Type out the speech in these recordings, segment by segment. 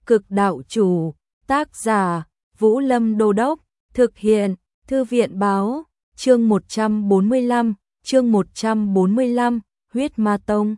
Cực đạo chủ, tác giả, Vũ Lâm Đô Đốc, thực hiện, Thư viện báo, chương 145, huyết ma tông.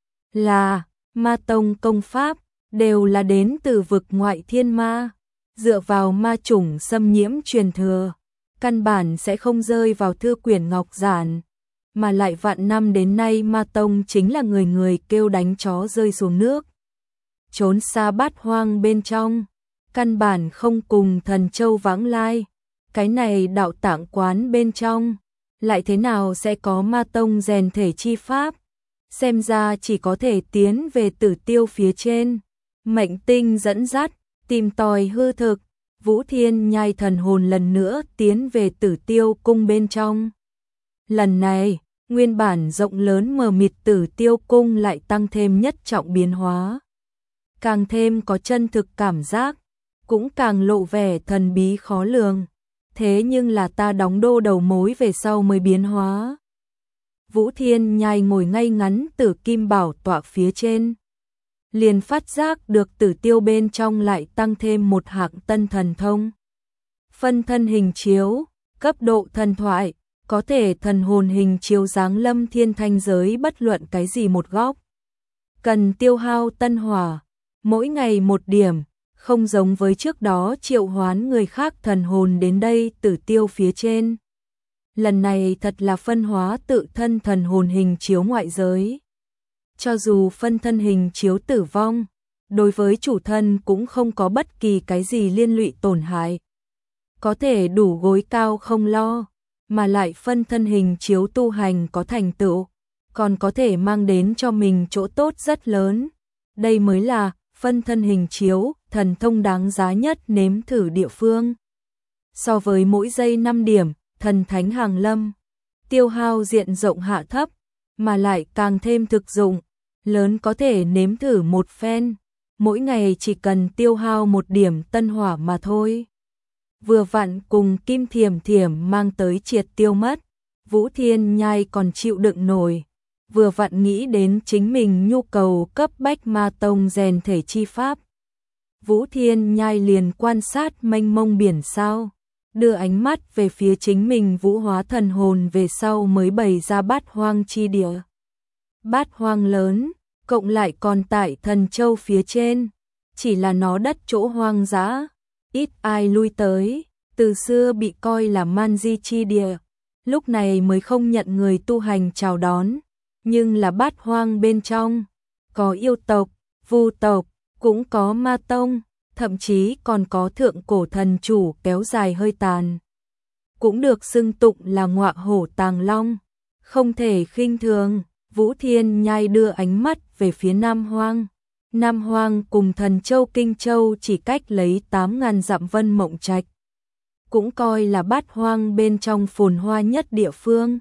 Là, ma tông công pháp, đều là đến từ vực ngoại thiên ma, dựa vào ma chủng xâm nhiễm truyền thừa, căn bản sẽ không rơi vào thư quyển ngọc giản, mà lại vạn năm đến nay ma tông chính là người người kêu đánh chó rơi xuống nước. Trốn xa bát hoang bên trong, căn bản không cùng thần châu vãng lai, cái này đạo tạng quán bên trong, lại thế nào sẽ có ma tông rèn thể chi pháp, xem ra chỉ có thể tiến về Tử Tiêu phía trên, mệnh tinh dẫn dắt, tìm tòi hư thực, Vũ Thiên Nhai thần hồn lần nữa tiến về Tử Tiêu cung bên trong. Lần này, nguyên bản rộng lớn mờ mịt Tử Tiêu cung lại tăng thêm nhất trọng biến hóa. Càng thêm có chân thực cảm giác, cũng càng lộ vẻ thần bí khó lường. Thế nhưng là ta đóng đô đầu mối về sau mới biến hóa. Vũ Thiên Nhai ngồi ngay ngắn Tử Kim Bảo tọa phía trên. Liền phát giác được Tử Tiêu bên trong lại tăng thêm một hạng tân thần thông. Phân thân hình chiếu, cấp độ thần thoại, có thể thần hồn hình chiếu giáng lâm thiên thanh giới bất luận cái gì một góc. Cần tiêu hao tân hỏa, mỗi ngày một điểm, không giống với trước đó triệu hoán người khác thần hồn đến đây Tử Tiêu phía trên. Lần này thật là phân hóa tự thân thần hồn hình chiếu ngoại giới. Cho dù phân thân hình chiếu tử vong, đối với chủ thân cũng không có bất kỳ cái gì liên lụy tổn hại. Có thể đủ gối cao không lo, mà lại phân thân hình chiếu tu hành có thành tựu, còn có thể mang đến cho mình chỗ tốt rất lớn. Đây mới là phân thân hình chiếu, thần thông đáng giá nhất nếm thử địa phương. So với mỗi giây 5 điểm, thần thánh hàng lâm, tiêu hao diện rộng hạ thấp, mà lại càng thêm thực dụng, lớn có thể nếm thử một phen, mỗi ngày chỉ cần tiêu hao 1 điểm tân hỏa mà thôi. Vừa vặn cùng Kim Thiểm Thiểm mang tới triệt tiêu mất, Vũ Thiên Nhai còn chịu đựng nổi. Vừa vặn nghĩ đến chính mình nhu cầu cấp bách ma tông rèn thể chi pháp. Vũ Thiên Nhai liền quan sát mênh mông biển sao, đưa ánh mắt về phía chính mình vũ hóa thần hồn về sau mới bày ra bát hoang chi địa. Bát hoang lớn, cộng lại còn tại thần châu phía trên, chỉ là nó đất chỗ hoang dã, ít ai lui tới, từ xưa bị coi là man di chi địa, lúc này mới không nhận người tu hành chào đón. Nhưng là bát hoang bên trong, có yêu tộc, vu tộc, cũng có ma tông, thậm chí còn có thượng cổ thần chủ kéo dài hơi tàn. Cũng được xưng tụng là ngọa hổ tàng long, không thể khinh thường. Vũ Thiên Nhai đưa ánh mắt về phía Nam Hoang. Nam Hoang cùng thần châu Kinh Châu chỉ cách lấy 8.000 dặm Vân Mộng Trạch. Cũng coi là bát hoang bên trong phồn hoa nhất địa phương.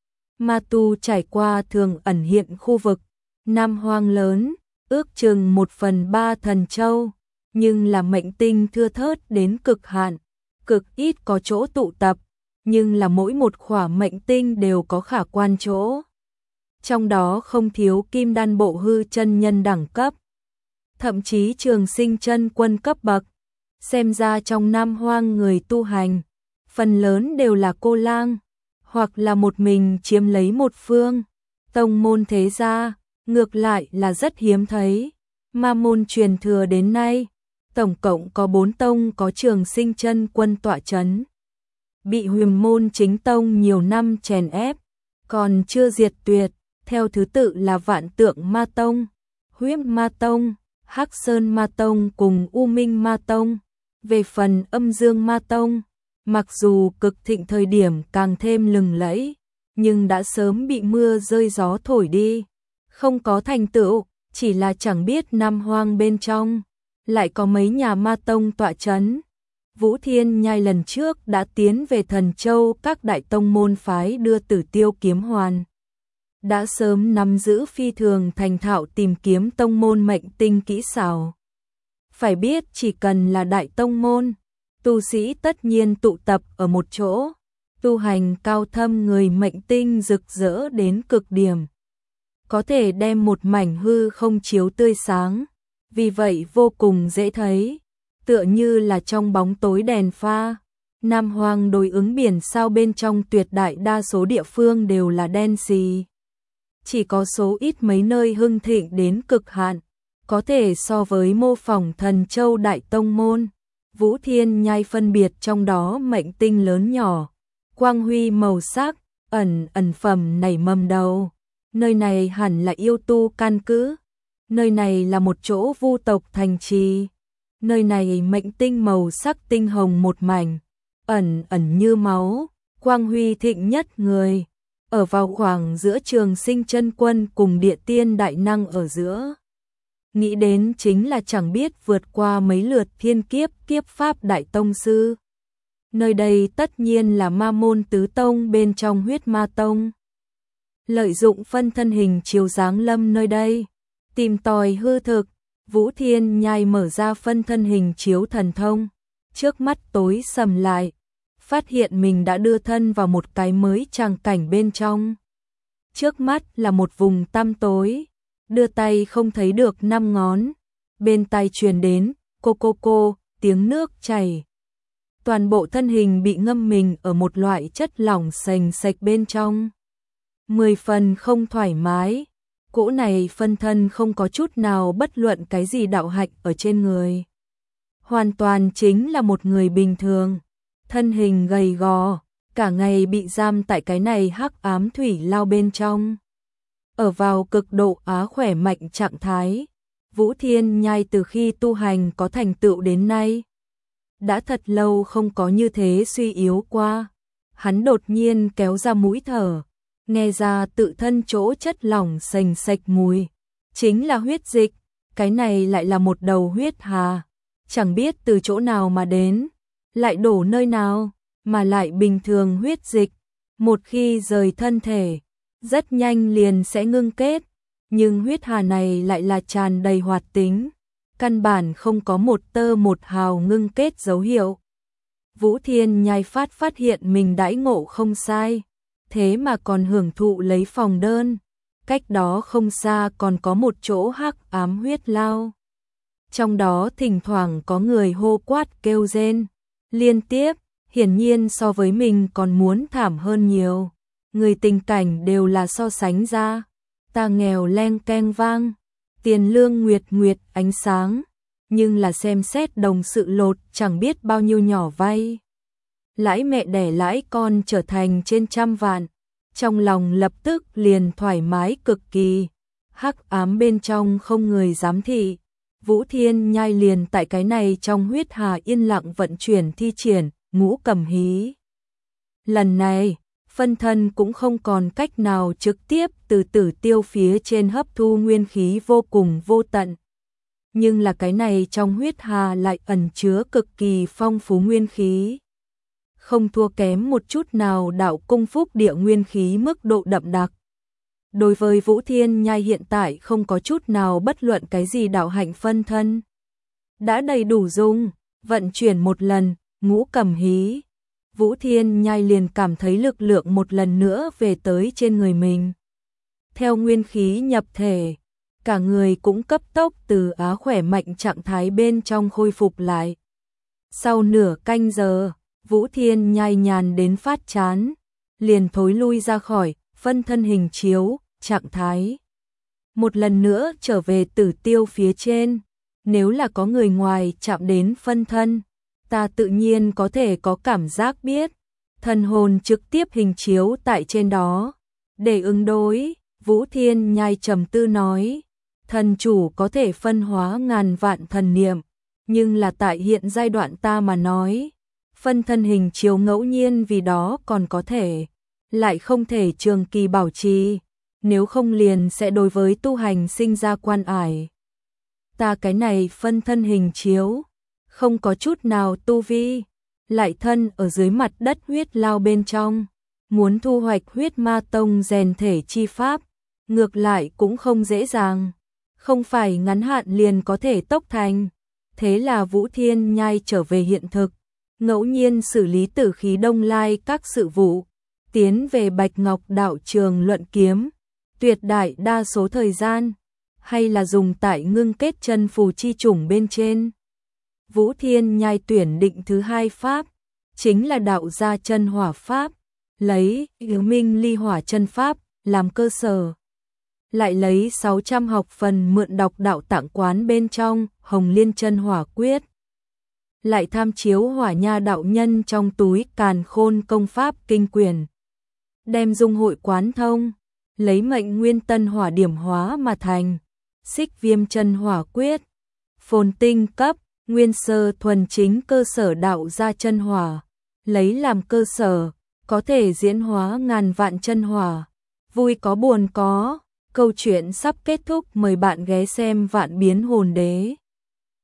Ma tu trải qua thường ẩn hiện khu vực Nam Hoang lớn, ước chừng 1/3 thần châu, nhưng là mệnh tinh thưa thớt đến cực hạn, cực ít có chỗ tụ tập, nhưng là mỗi một khỏa mệnh tinh đều có khả quan chỗ. Trong đó không thiếu Kim Đan Bộ Hư chân nhân đẳng cấp, thậm chí Trường Sinh chân quân cấp bậc. Xem ra trong Nam Hoang người tu hành, phần lớn đều là cô lang, hoặc là một mình chiếm lấy một phương. Tông môn thế gia, ngược lại là rất hiếm thấy. Ma môn truyền thừa đến nay, tổng cộng có 4 tông có Trường Sinh chân quân tọa chấn. Bị Huyền môn chính tông nhiều năm chèn ép, còn chưa diệt tuyệt, theo thứ tự là Vạn Tượng Ma Tông, Huyết Ma Tông, Hắc Sơn Ma Tông cùng U Minh Ma Tông. Về phần Âm Dương Ma Tông, mặc dù cực thịnh thời điểm càng thêm lừng lẫy, nhưng đã sớm bị mưa rơi gió thổi đi, không có thành tựu, chỉ là chẳng biết Nam Hoang bên trong lại có mấy nhà ma tông tọa chấn. Vũ Thiên Nhai lần trước đã tiến về Thần Châu các đại tông môn phái đưa Tử Tiêu kiếm hoàn, đã sớm nắm giữ phi thường thành thạo tìm kiếm tông môn mệnh tinh kỹ xảo. Phải biết chỉ cần là đại tông môn, tu sĩ tất nhiên tụ tập ở một chỗ, tu hành cao thâm người mệnh tinh rực rỡ đến cực điểm, có thể đem một mảnh hư không chiếu tươi sáng, vì vậy vô cùng dễ thấy, tựa như là trong bóng tối đèn pha. Nam Hoang đối ứng biển sao bên trong tuyệt đại đa số địa phương đều là đen xì. Chỉ có số ít mấy nơi hưng thịnh đến cực hạn, có thể so với mô phỏng Thần Châu Đại Tông Môn. Vũ Thiên Nhai phân biệt trong đó mệnh tinh lớn nhỏ, quang huy màu sắc, ẩn phẩm nảy mầm đầu. Nơi này hẳn là yêu tu căn cứ, nơi này là một chỗ vu tộc thành trì, nơi này mệnh tinh màu sắc tinh hồng một mảnh, ẩn như máu, quang huy thịnh nhất người, ở vào khoảng giữa Trường Sinh Chân Quân cùng Địa Tiên Đại Năng ở giữa. Nghĩ đến chính là chẳng biết vượt qua mấy lượt thiên kiếp kiếp pháp đại tông sư. Nơi đây tất nhiên là ma môn tứ tông bên trong Huyết Ma Tông. Lợi dụng phân thân hình chiếu giáng lâm nơi đây, tìm tòi hư thực, Vũ Thiên Nhai mở ra phân thân hình chiếu thần thông, trước mắt tối sầm lại, phát hiện mình đã đưa thân vào một cái mới tràng cảnh bên trong. Trước mắt là một vùng tăm tối, đưa tay không thấy được 5 ngón, bên tai truyền đến cô tiếng nước chảy. Toàn bộ thân hình bị ngâm mình ở một loại chất lỏng sền sệt bên trong. 10 phần không thoải mái, cỗ này phân thân không có chút nào bất luận cái gì đạo hạnh ở trên người. Hoàn toàn chính là một người bình thường, thân hình gầy gò, cả ngày bị giam tại cái này hắc ám thủy lao bên trong. Ở vào cực độ khỏe mạnh trạng thái, Vũ Thiên Nhai từ khi tu hành có thành tựu đến nay, đã thật lâu không có như thế suy yếu qua. Hắn đột nhiên kéo ra mũi thở, nghe ra tự thân chỗ chất lỏng sền sệt mùi, chính là huyết dịch, cái này lại là một đầu huyết hà, chẳng biết từ chỗ nào mà đến, lại đổ nơi nào, mà lại bình thường huyết dịch, một khi rời thân thể, rất nhanh liền sẽ ngưng kết, nhưng huyết hà này lại là tràn đầy hoạt tính, căn bản không có một tơ một hào ngưng kết dấu hiệu. Vũ Thiên Nhai phát hiện mình đãi ngộ không sai, thế mà còn hưởng thụ lấy phòng đơn, cách đó không xa còn có một chỗ hắc ám huyết lao. Trong đó thỉnh thoảng có người hô quát kêu rên, liên tiếp, hiển nhiên so với mình còn muốn thảm hơn nhiều. Người tình cảnh đều là so sánh ra, ta nghèo leng keng vang, tiền lương nguyệt ánh sáng, nhưng là xem xét đồng sự lột chẳng biết bao nhiêu nhỏ vay. Lãi mẹ đẻ lãi con trở thành trên trăm vạn, trong lòng lập tức liền thoải mái cực kỳ, hắc ám bên trong không người giám thị. Vũ Thiên Nhai liền tại cái này trong huyết hà yên lặng vận chuyển thi triển ngũ cầm hí. Lần này, phân thân cũng không còn cách nào trực tiếp từ tử tiêu phía trên hấp thu nguyên khí vô cùng vô tận. Nhưng là cái này trong huyết hà lại ẩn chứa cực kỳ phong phú nguyên khí. Không thua kém một chút nào đạo cung phúc địa nguyên khí mức độ đậm đặc. Đối với Vũ Thiên Nhai hiện tại không có chút nào bất luận cái gì đạo hạnh phân thân. Đã đầy đủ dùng, vận chuyển một lần, ngũ cầm hí. Vũ Thiên Nhai liền cảm thấy lực lượng một lần nữa về tới trên người mình. Theo nguyên khí nhập thể, cả người cũng cấp tốc từ khỏe mạnh trạng thái bên trong khôi phục lại. Sau nửa canh giờ, Vũ Thiên Nhai nhàn đến phát chán, liền thối lui ra khỏi phân thân hình chiếu, trạng thái. Một lần nữa trở về tử tiêu phía trên, nếu là có người ngoài chạm đến phân thân, ta tự nhiên có thể có cảm giác biết, thần hồn trực tiếp hình chiếu tại trên đó. Để ứng đối, Vũ Thiên Nhai trầm tư nói, thần chủ có thể phân hóa ngàn vạn thần niệm, nhưng là tại hiện giai đoạn ta mà nói, phân thân hình chiếu ngẫu nhiên vì đó còn có thể, lại không thể trường kỳ bảo trì, nếu không liền sẽ đối với tu hành sinh ra quan ải. Ta cái này phân thân hình chiếu, không có chút nào tu vi, lại thân ở dưới mặt đất huyết lao bên trong, muốn thu hoạch huyết ma tông rèn thể chi pháp, ngược lại cũng không dễ dàng, không phải ngắn hạn liền có thể tốc thành. Thế là Vũ Thiên Nhai trở về hiện thực, ngẫu nhiên xử lý tử khí Đông Lai các sự vụ, tiến về Bạch Ngọc đạo trường luận kiếm, tuyệt đại đa số thời gian, hay là dùng tại ngưng kết chân phù chi chủng bên trên. Vũ Thiên Nhai tuyển định thứ hai pháp, chính là đạo gia chân hỏa pháp, lấy Minh Ly Hỏa chân pháp làm cơ sở. Lại lấy 600 học phần mượn đọc đạo tạng quán bên trong Hồng Liên chân hỏa quyết. Lại tham chiếu Hỏa Nha đạo nhân trong túi Càn Khôn công pháp kinh quyển. Đem dung hội quán thông, lấy mệnh nguyên tân hỏa điểm hóa mà thành. Xích Viêm chân hỏa quyết, phồn tinh cấp, nguyên sơ thuần chính cơ sở đạo gia chân hỏa, lấy làm cơ sở, có thể diễn hóa ngàn vạn chân hỏa. Vui có buồn có, câu chuyện sắp kết thúc, mời bạn ghé xem Vạn Biến Hồn Đế.